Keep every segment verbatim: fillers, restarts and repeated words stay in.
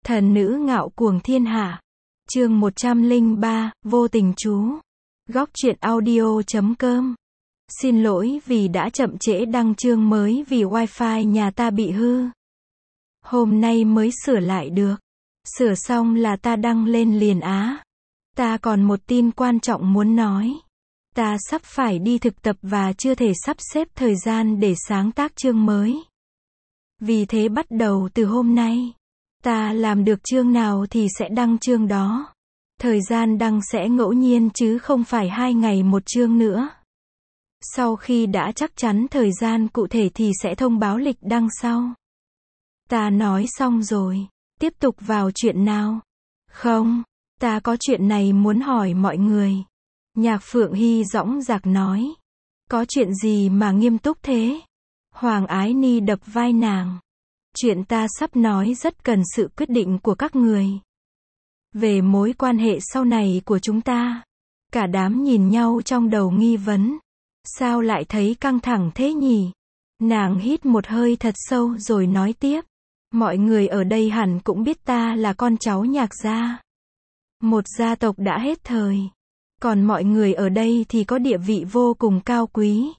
Thần nữ ngạo cuồng thiên hạ. Chương một trăm lẻ ba, vô tình chú. Góc truyện audio chấm com. Xin lỗi vì đã chậm trễ đăng chương mới vì wifi nhà ta bị hư. Hôm nay mới sửa lại được. Sửa xong là ta đăng lên liền á. Ta còn một tin quan trọng muốn nói. Ta sắp phải đi thực tập và chưa thể sắp xếp thời gian để sáng tác chương mới. Vì thế bắt đầu từ hôm nay, ta làm được chương nào thì sẽ đăng chương đó. Thời gian đăng sẽ ngẫu nhiên chứ không phải hai ngày một chương nữa. Sau khi đã chắc chắn thời gian cụ thể thì sẽ thông báo lịch đăng sau. Ta nói xong rồi. Tiếp tục vào chuyện nào? Không, ta có chuyện này muốn hỏi mọi người. Nhạc Phượng Hy dõng dạc nói. Có chuyện gì mà nghiêm túc thế? Hoàng Ái Ni đập vai nàng. Chuyện ta sắp nói rất cần sự quyết định của các người. Về mối quan hệ sau này của chúng ta. Cả đám nhìn nhau trong đầu nghi vấn. Sao lại thấy căng thẳng thế nhỉ? Nàng hít một hơi thật sâu rồi nói tiếp. Mọi người ở đây hẳn cũng biết ta là con cháu Nhạc gia. Một gia tộc đã hết thời. Còn mọi người ở đây thì có địa vị vô cùng cao quý.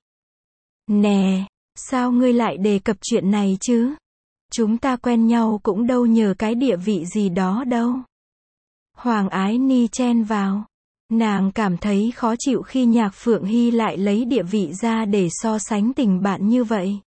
Nè, sao ngươi lại đề cập chuyện này chứ? Chúng ta quen nhau cũng đâu nhờ cái địa vị gì đó đâu. Hoàng Ái Ni chen vào. Nàng cảm thấy khó chịu khi Nhạc Phượng Hy lại lấy địa vị ra để so sánh tình bạn như vậy.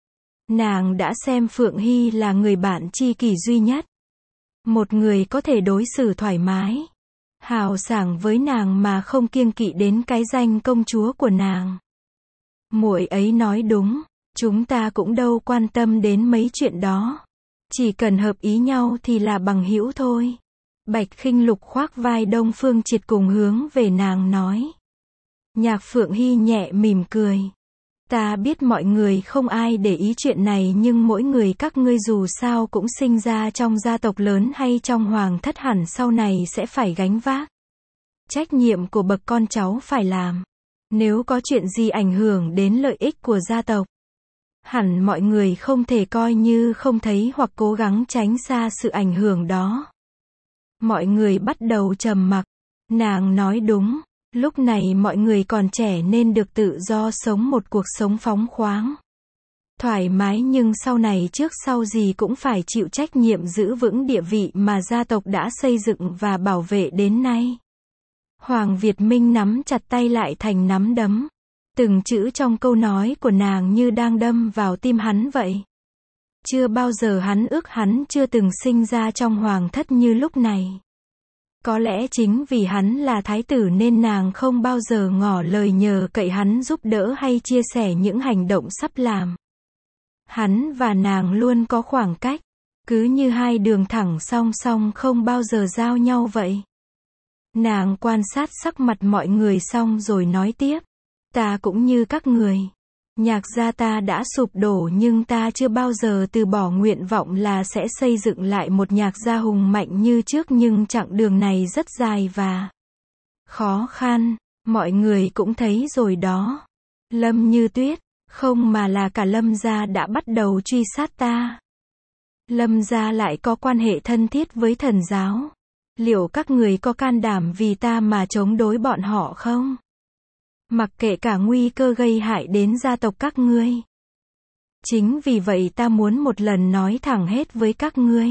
Nàng đã xem Phượng Hy là người bạn tri kỷ duy nhất. Một người có thể đối xử thoải mái, hào sảng với nàng mà không kiêng kỵ đến cái danh công chúa của nàng. Muội ấy nói đúng, chúng ta cũng đâu quan tâm đến mấy chuyện đó. Chỉ cần hợp ý nhau thì là bằng hữu thôi. Bạch Khinh Lục khoác vai Đông Phương Triệt cùng hướng về nàng nói. Nhạc Phượng Hy nhẹ mỉm cười. Ta biết mọi người không ai để ý chuyện này nhưng mỗi người các ngươi dù sao cũng sinh ra trong gia tộc lớn hay trong hoàng thất hẳn sau này sẽ phải gánh vác. Trách nhiệm của bậc con cháu phải làm. Nếu có chuyện gì ảnh hưởng đến lợi ích của gia tộc, hẳn mọi người không thể coi như không thấy hoặc cố gắng tránh xa sự ảnh hưởng đó. Mọi người bắt đầu trầm mặc. Nàng nói đúng. Lúc này mọi người còn trẻ nên được tự do sống một cuộc sống phóng khoáng, thoải mái, nhưng sau này trước sau gì cũng phải chịu trách nhiệm giữ vững địa vị mà gia tộc đã xây dựng và bảo vệ đến nay. Hoàng Việt Minh nắm chặt tay lại thành nắm đấm. Từng chữ trong câu nói của nàng như đang đâm vào tim hắn vậy. Chưa bao giờ hắn ước hắn chưa từng sinh ra trong hoàng thất như lúc này. Có lẽ chính vì hắn là thái tử nên nàng không bao giờ ngỏ lời nhờ cậy hắn giúp đỡ hay chia sẻ những hành động sắp làm. Hắn và nàng luôn có khoảng cách, cứ như hai đường thẳng song song không bao giờ giao nhau vậy. Nàng quan sát sắc mặt mọi người xong rồi nói tiếp. Ta cũng như các người. Nhạc gia ta đã sụp đổ nhưng ta chưa bao giờ từ bỏ nguyện vọng là sẽ xây dựng lại một nhạc gia hùng mạnh như trước, nhưng chặng đường này rất dài và khó khăn. Mọi người cũng thấy rồi đó. Lâm Như Tuyết, không mà là cả Lâm gia đã bắt đầu truy sát ta. Lâm gia lại có quan hệ thân thiết với thần giáo. Liệu các người có can đảm vì ta mà chống đối bọn họ không? Mặc kệ cả nguy cơ gây hại đến gia tộc các ngươi. Chính vì vậy ta muốn một lần nói thẳng hết với các ngươi.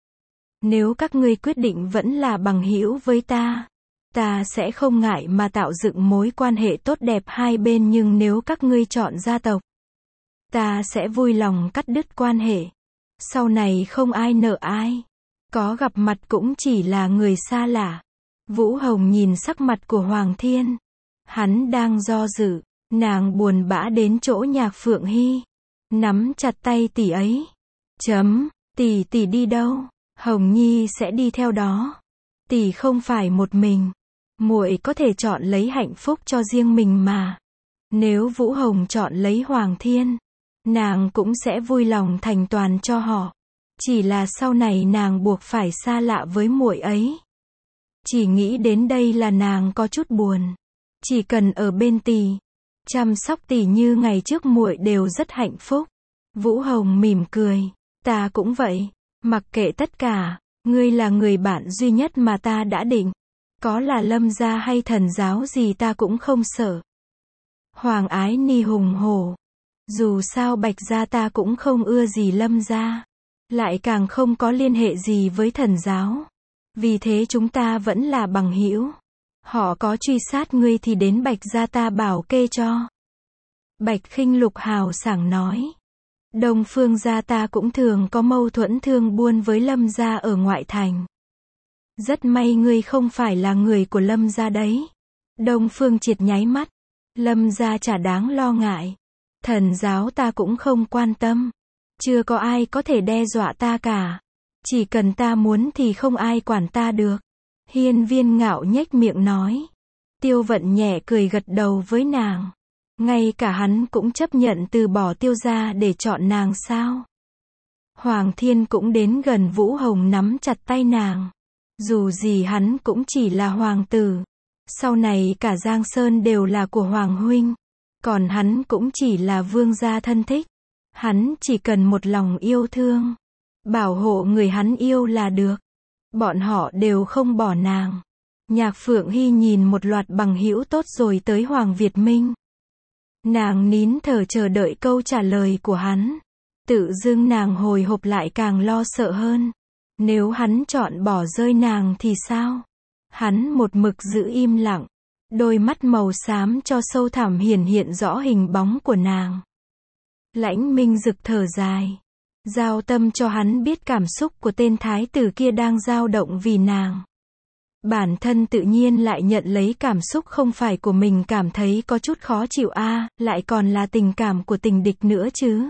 Nếu các ngươi quyết định vẫn là bằng hữu với ta, ta sẽ không ngại mà tạo dựng mối quan hệ tốt đẹp hai bên, nhưng nếu các ngươi chọn gia tộc, ta sẽ vui lòng cắt đứt quan hệ. Sau này không ai nợ ai. Có gặp mặt cũng chỉ là người xa lạ. Vũ Hồng nhìn sắc mặt của Hoàng Thiên. Hắn đang do dự. Nàng buồn bã đến chỗ Nhạc Phượng Hy. Nắm chặt tay tỷ ấy. Chấm, tỷ tỷ đi đâu? Hồng Nhi sẽ đi theo đó. Tỷ không phải một mình. Muội có thể chọn lấy hạnh phúc cho riêng mình mà. Nếu Vũ Hồng chọn lấy Hoàng Thiên, nàng cũng sẽ vui lòng thành toàn cho họ. Chỉ là sau này nàng buộc phải xa lạ với muội ấy. Chỉ nghĩ đến đây là nàng có chút buồn. Chỉ cần ở bên tỷ, chăm sóc tỷ như ngày trước, muội đều rất hạnh phúc. Vũ Hồng mỉm cười. Ta cũng vậy. Mặc kệ tất cả, Ngươi là người bạn duy nhất mà ta đã định. Có là Lâm gia hay thần giáo gì ta cũng không sợ. Hoàng Ái Ni hùng hổ. Dù sao Bạch gia ta cũng không ưa gì Lâm gia. Lại càng không có liên hệ gì với thần giáo. Vì thế chúng ta vẫn là bằng hữu. Họ có truy sát ngươi thì đến Bạch gia ta bảo kê cho. Bạch Khinh Lục hào sảng nói. Đông Phương gia ta cũng thường có mâu thuẫn thương buôn với Lâm gia ở ngoại thành. Rất may ngươi không phải là người của Lâm gia đấy. Đông Phương Triệt nháy mắt. Lâm gia chả đáng lo ngại. Thần giáo ta cũng không quan tâm. Chưa có ai có thể đe dọa ta cả. Chỉ cần ta muốn thì không ai quản ta được. Hiên Viên ngạo nhếch miệng nói. Tiêu Vận nhẹ cười gật đầu với nàng. Ngay cả hắn cũng chấp nhận từ bỏ Tiêu gia để chọn nàng sao? Hoàng Thiên cũng đến gần Vũ Hồng nắm chặt tay nàng. Dù gì hắn cũng chỉ là hoàng tử. Sau này cả Giang Sơn đều là của Hoàng huynh. Còn hắn cũng chỉ là vương gia thân thích. Hắn chỉ cần một lòng yêu thương. Bảo hộ người hắn yêu là được. Bọn họ đều không bỏ nàng. Nhạc Phượng Hy nhìn một loạt bằng hữu tốt rồi tới Hoàng Việt Minh. Nàng nín thở chờ đợi câu trả lời của hắn. Tự dưng nàng hồi hộp lại càng lo sợ hơn. Nếu hắn chọn bỏ rơi nàng thì sao? Hắn một mực giữ im lặng. Đôi mắt màu xám cho sâu thẳm hiển hiện rõ hình bóng của nàng. Lãnh Minh Dực thở dài. Giao tâm cho hắn biết cảm xúc của tên thái tử kia đang dao động vì nàng. Bản thân tự nhiên lại nhận lấy cảm xúc không phải của mình cảm thấy có chút khó chịu a, à, lại còn là tình cảm của tình địch nữa chứ.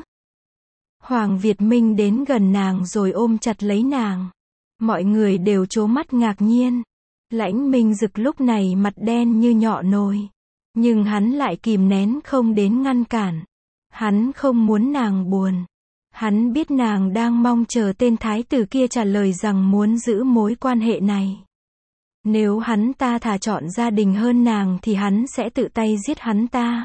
Hoàng Việt Minh đến gần nàng rồi ôm chặt lấy nàng. Mọi người đều trố mắt ngạc nhiên. Lãnh Minh Dực lúc này mặt đen như nhọ nồi. Nhưng hắn lại kìm nén không đến ngăn cản. Hắn không muốn nàng buồn. Hắn biết nàng đang mong chờ tên thái tử kia trả lời rằng muốn giữ mối quan hệ này. Nếu hắn ta thà chọn gia đình hơn nàng thì hắn sẽ tự tay giết hắn ta.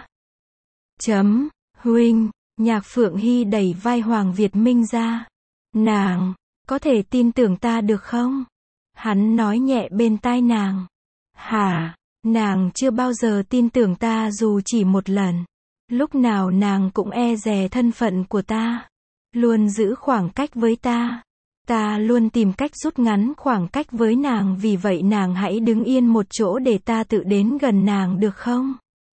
Chấm, huynh, Nhạc Phượng Hy đẩy vai Hoàng Việt Minh ra. Nàng, có thể tin tưởng ta được không? Hắn nói nhẹ bên tai nàng. Hả, nàng chưa bao giờ tin tưởng ta dù chỉ một lần. Lúc nào nàng cũng e dè thân phận của ta. Luôn giữ khoảng cách với ta. Ta luôn tìm cách rút ngắn khoảng cách với nàng, vì vậy nàng hãy đứng yên một chỗ để ta tự đến gần nàng được không?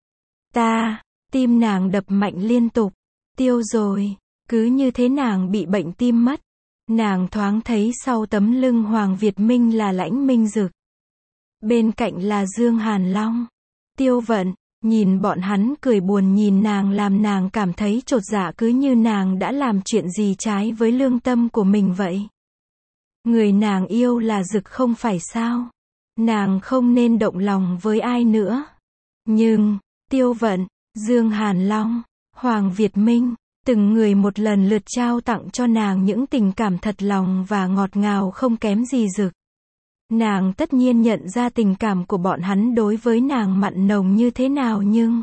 Ta, tim nàng đập mạnh liên tục. Tiêu rồi, cứ như thế nàng bị bệnh tim mất. Nàng thoáng thấy sau tấm lưng Hoàng Việt Minh là Lãnh Minh Dực. Bên cạnh là Dương Hàn Long. Tiêu Vận, nhìn bọn hắn cười buồn nhìn nàng làm nàng cảm thấy chột dạ, cứ như nàng đã làm chuyện gì trái với lương tâm của mình vậy. Người nàng yêu là Dực không phải sao? Nàng không nên động lòng với ai nữa. Nhưng, Tiêu Vận, Dương Hàn Long, Hoàng Việt Minh, từng người một lần lượt trao tặng cho nàng những tình cảm thật lòng và ngọt ngào không kém gì Dực. Nàng tất nhiên nhận ra tình cảm của bọn hắn đối với nàng mặn nồng như thế nào, nhưng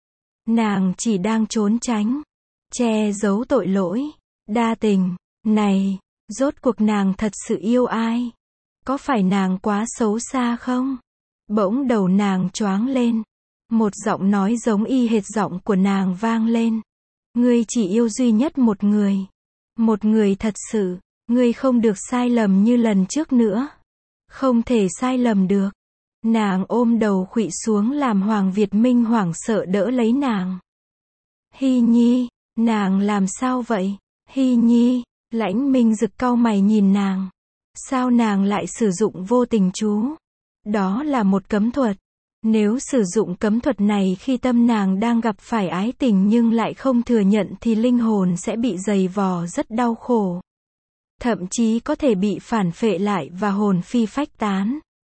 nàng chỉ đang trốn tránh, che giấu tội lỗi, đa tình. Này, rốt cuộc nàng thật sự yêu ai? Có phải nàng quá xấu xa không? Bỗng đầu nàng choáng lên. Một giọng nói giống y hệt giọng của nàng vang lên. Ngươi chỉ yêu duy nhất một người. Một người thật sự. Ngươi không được sai lầm như lần trước nữa. Không thể sai lầm được. Nàng ôm đầu khuỵu xuống làm Hoàng Việt Minh hoảng sợ đỡ lấy nàng. Hy Nhi, nàng làm sao vậy? Hy Nhi, Lãnh Minh Dực cau mày nhìn nàng. Sao nàng lại sử dụng vô tình chú? Đó là một cấm thuật. Nếu sử dụng cấm thuật này khi tâm nàng đang gặp phải ái tình nhưng lại không thừa nhận thì linh hồn sẽ bị dày vò rất đau khổ. Thậm chí có thể bị phản phệ lại và hồn phi phách tán.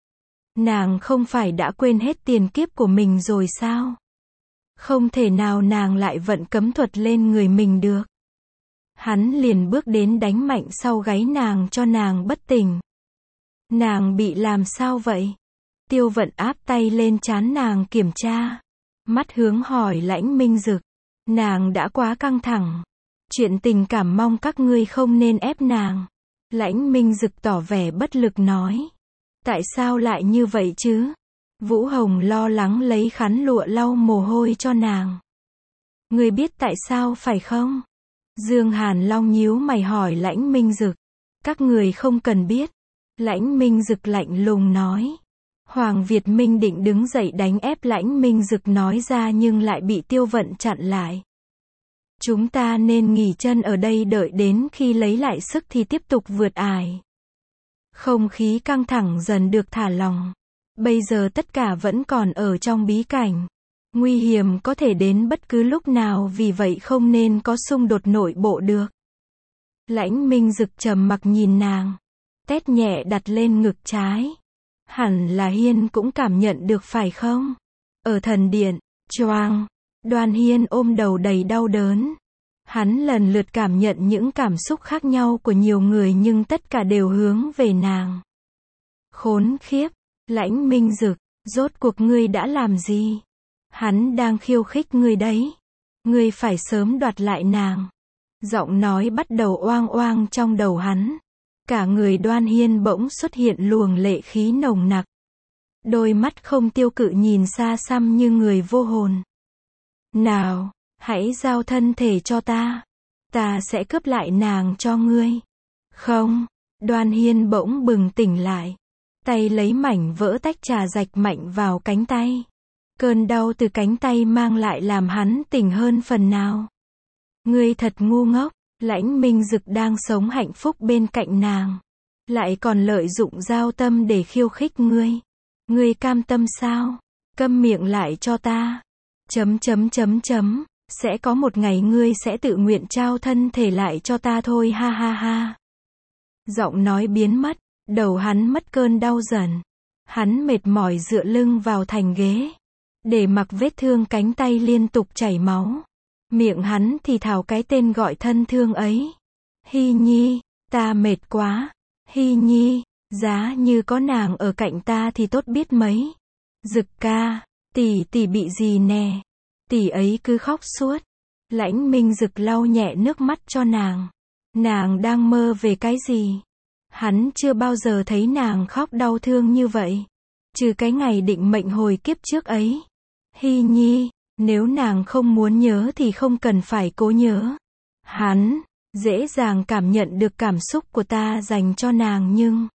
Nàng không phải đã quên hết tiền kiếp của mình rồi sao? Không thể nào nàng lại vận cấm thuật lên người mình được. Hắn liền bước đến đánh mạnh sau gáy nàng cho nàng bất tỉnh. Nàng bị làm sao vậy? Tiêu Vận áp tay lên trán nàng kiểm tra. Mắt hướng hỏi Lãnh Minh Dực. Nàng đã quá căng thẳng. Chuyện tình cảm mong các ngươi không nên ép nàng. Lãnh Minh Dực tỏ vẻ bất lực nói. Tại sao lại như vậy chứ? Vũ Hồng lo lắng lấy khăn lụa lau mồ hôi cho nàng. Ngươi biết tại sao phải không? Dương Hàn Long nhíu mày hỏi Lãnh Minh Dực. Các người không cần biết. Lãnh Minh Dực lạnh lùng nói. Hoàng Việt Minh định đứng dậy đánh ép Lãnh Minh Dực nói ra nhưng lại bị Tiêu Vận chặn lại. Chúng ta nên nghỉ chân ở đây đợi đến khi lấy lại sức thì tiếp tục vượt ải. Không khí căng thẳng dần được thả lỏng. Bây giờ tất cả vẫn còn ở trong bí cảnh. Nguy hiểm có thể đến bất cứ lúc nào vì vậy không nên có xung đột nội bộ được. Lãnh Minh Dực trầm mặc nhìn nàng. Tét nhẹ đặt lên ngực trái. Hẳn là Hiên cũng cảm nhận được phải không? Ở thần điện, choang. Đoan Hiên ôm đầu đầy đau đớn. Hắn lần lượt cảm nhận những cảm xúc khác nhau của nhiều người nhưng tất cả đều hướng về nàng. Khốn khiếp, Lãnh Minh Dực, rốt cuộc ngươi đã làm gì? Hắn đang khiêu khích ngươi đấy. Ngươi phải sớm đoạt lại nàng. Giọng nói bắt đầu oang oang trong đầu hắn. Cả người Đoan Hiên bỗng xuất hiện luồng lệ khí nồng nặc. Đôi mắt không tiêu cự nhìn xa xăm như người vô hồn. Nào, hãy giao thân thể cho ta. Ta sẽ cướp lại nàng cho ngươi. Không, Đoan Hiên bỗng bừng tỉnh lại. Tay lấy mảnh vỡ tách trà rạch mạnh vào cánh tay. Cơn đau từ cánh tay mang lại làm hắn tỉnh hơn phần nào. Ngươi thật ngu ngốc, Lãnh Minh Dực đang sống hạnh phúc bên cạnh nàng. Lại còn lợi dụng giao tâm để khiêu khích ngươi. Ngươi cam tâm sao? Câm miệng lại cho ta. Chấm chấm chấm chấm. Sẽ có một ngày ngươi sẽ tự nguyện trao thân thể lại cho ta thôi ha ha ha. Giọng nói biến mất. Đầu hắn mất cơn đau dần. Hắn mệt mỏi dựa lưng vào thành ghế. Để mặc vết thương cánh tay liên tục chảy máu. Miệng hắn thì thào cái tên gọi thân thương ấy. Hy Nhi, ta mệt quá. Hy Nhi, giá như có nàng ở cạnh ta thì tốt biết mấy. Dực ca, tỷ tỷ bị gì nè? Tỷ ấy cứ khóc suốt. Lãnh Minh Dực lau nhẹ nước mắt cho nàng. Nàng đang mơ về cái gì? Hắn chưa bao giờ thấy nàng khóc đau thương như vậy. Trừ cái ngày định mệnh hồi kiếp trước ấy. Hy Nhi, nếu nàng không muốn nhớ thì không cần phải cố nhớ. Hắn, dễ dàng cảm nhận được cảm xúc của ta dành cho nàng nhưng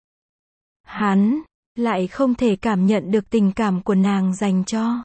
hắn, lại không thể cảm nhận được tình cảm của nàng dành cho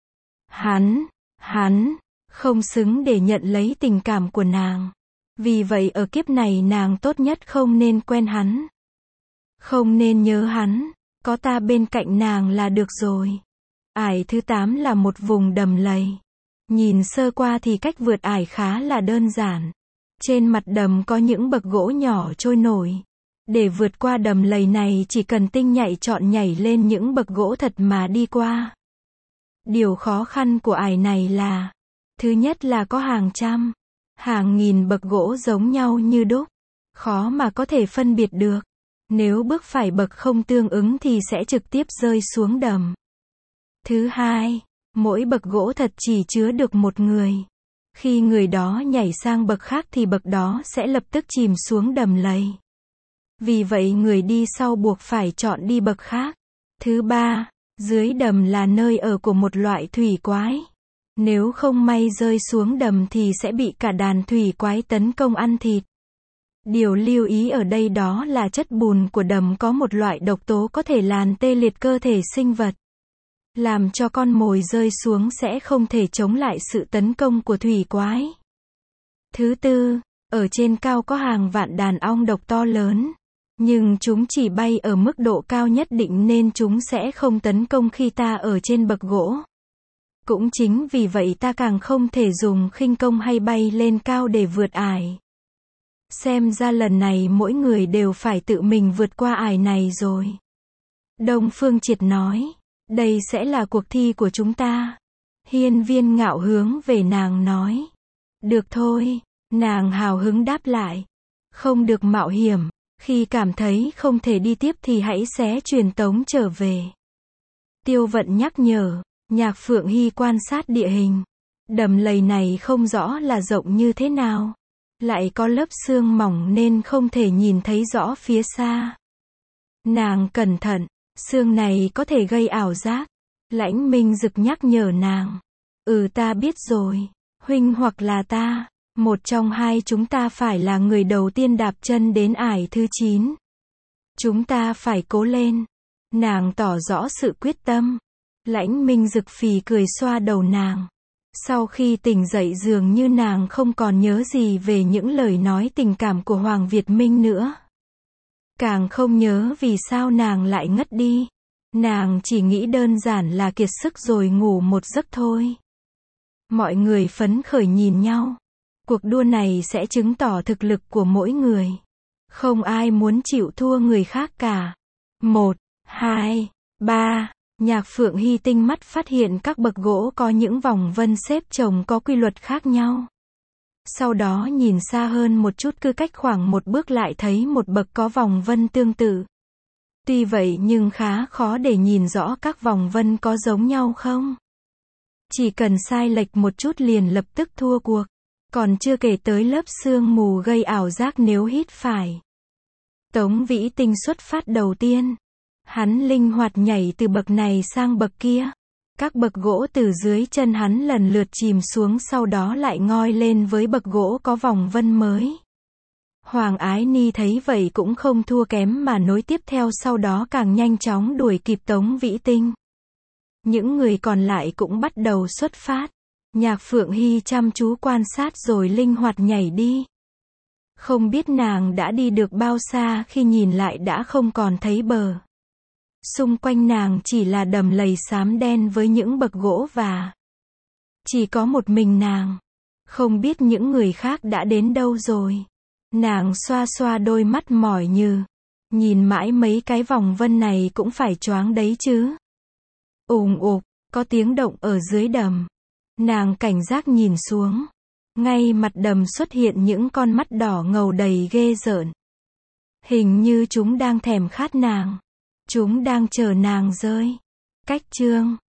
hắn. Hắn, không xứng để nhận lấy tình cảm của nàng. Vì vậy ở kiếp này nàng tốt nhất không nên quen hắn. Không nên nhớ hắn, có ta bên cạnh nàng là được rồi. Ải thứ tám là một vùng đầm lầy. Nhìn sơ qua thì cách vượt ải khá là đơn giản. Trên mặt đầm có những bậc gỗ nhỏ trôi nổi. Để vượt qua đầm lầy này chỉ cần tinh nhạy chọn nhảy lên những bậc gỗ thật mà đi qua. Điều khó khăn của ải này là, thứ nhất là có hàng trăm, hàng nghìn bậc gỗ giống nhau như đúc. Khó mà có thể phân biệt được. Nếu bước phải bậc không tương ứng thì sẽ trực tiếp rơi xuống đầm. Thứ hai, mỗi bậc gỗ thật chỉ chứa được một người. Khi người đó nhảy sang bậc khác thì bậc đó sẽ lập tức chìm xuống đầm lầy. Vì vậy người đi sau buộc phải chọn đi bậc khác. Thứ ba, dưới đầm là nơi ở của một loại thủy quái. Nếu không may rơi xuống đầm thì sẽ bị cả đàn thủy quái tấn công ăn thịt. Điều lưu ý ở đây đó là chất bùn của đầm có một loại độc tố có thể làm tê liệt cơ thể sinh vật. Làm cho con mồi rơi xuống sẽ không thể chống lại sự tấn công của thủy quái. Thứ tư, ở trên cao có hàng vạn đàn ong độc to lớn. Nhưng chúng chỉ bay ở mức độ cao nhất định nên chúng sẽ không tấn công khi ta ở trên bậc gỗ. Cũng chính vì vậy ta càng không thể dùng khinh công hay bay lên cao để vượt ải. Xem ra lần này mỗi người đều phải tự mình vượt qua ải này rồi. Đông Phương Triệt nói, đây sẽ là cuộc thi của chúng ta. Hiên Viên ngạo hướng về nàng nói. Được thôi, nàng hào hứng đáp lại. Không được mạo hiểm, khi cảm thấy không thể đi tiếp thì hãy xé truyền tống trở về. Tiêu Vận nhắc nhở, Nhạc Phượng Hy quan sát địa hình. Đầm lầy này không rõ là rộng như thế nào. lại có lớp sương mỏng nên không thể nhìn thấy rõ phía xa. Nàng cẩn thận, sương này có thể gây ảo giác. Lãnh Minh Dực nhắc nhở nàng. Ừ, ta biết rồi, huynh hoặc là ta, một trong hai chúng ta phải là người đầu tiên đạp chân đến ải thứ chín. Chúng ta phải cố lên. Nàng tỏ rõ sự quyết tâm. Lãnh Minh Dực phì cười xoa đầu nàng. Sau khi tỉnh dậy dường như nàng không còn nhớ gì về những lời nói tình cảm của Hoàng Việt Minh nữa. Càng không nhớ vì sao nàng lại ngất đi. Nàng chỉ nghĩ đơn giản là kiệt sức rồi ngủ một giấc thôi. Mọi người phấn khởi nhìn nhau. Cuộc đua này sẽ chứng tỏ thực lực của mỗi người. Không ai muốn chịu thua người khác cả. Một, hai, ba. Nhạc Phượng Hy tinh mắt phát hiện các bậc gỗ có những vòng vân xếp chồng có quy luật khác nhau. Sau đó nhìn xa hơn một chút, cứ cách khoảng một bước lại thấy một bậc có vòng vân tương tự. Tuy vậy nhưng khá khó để nhìn rõ các vòng vân có giống nhau không. Chỉ cần sai lệch một chút liền lập tức thua cuộc. Còn chưa kể tới lớp sương mù gây ảo giác nếu hít phải. Tống Vĩ Tinh xuất phát đầu tiên. Hắn linh hoạt nhảy từ bậc này sang bậc kia. Các bậc gỗ từ dưới chân hắn lần lượt chìm xuống, sau đó lại ngoi lên với bậc gỗ có vòng vân mới. Hoàng Ái Ni thấy vậy cũng không thua kém mà nối tiếp theo, sau đó càng nhanh chóng đuổi kịp Tống Vĩ Tinh. Những người còn lại cũng bắt đầu xuất phát. Nhạc Phượng Hy chăm chú quan sát rồi linh hoạt nhảy đi. Không biết nàng đã đi được bao xa khi nhìn lại đã không còn thấy bờ. Xung quanh nàng chỉ là đầm lầy xám đen với những bậc gỗ và chỉ có một mình nàng. Không biết những người khác đã đến đâu rồi. Nàng xoa xoa đôi mắt mỏi như. Nhìn mãi mấy cái vòng vân này cũng phải choáng đấy chứ. Ùng ục, có tiếng động ở dưới đầm. Nàng cảnh giác nhìn xuống. Ngay mặt đầm xuất hiện những con mắt đỏ ngầu đầy ghê rợn. Hình như chúng đang thèm khát nàng. Chúng đang chờ nàng rơi. Cách chương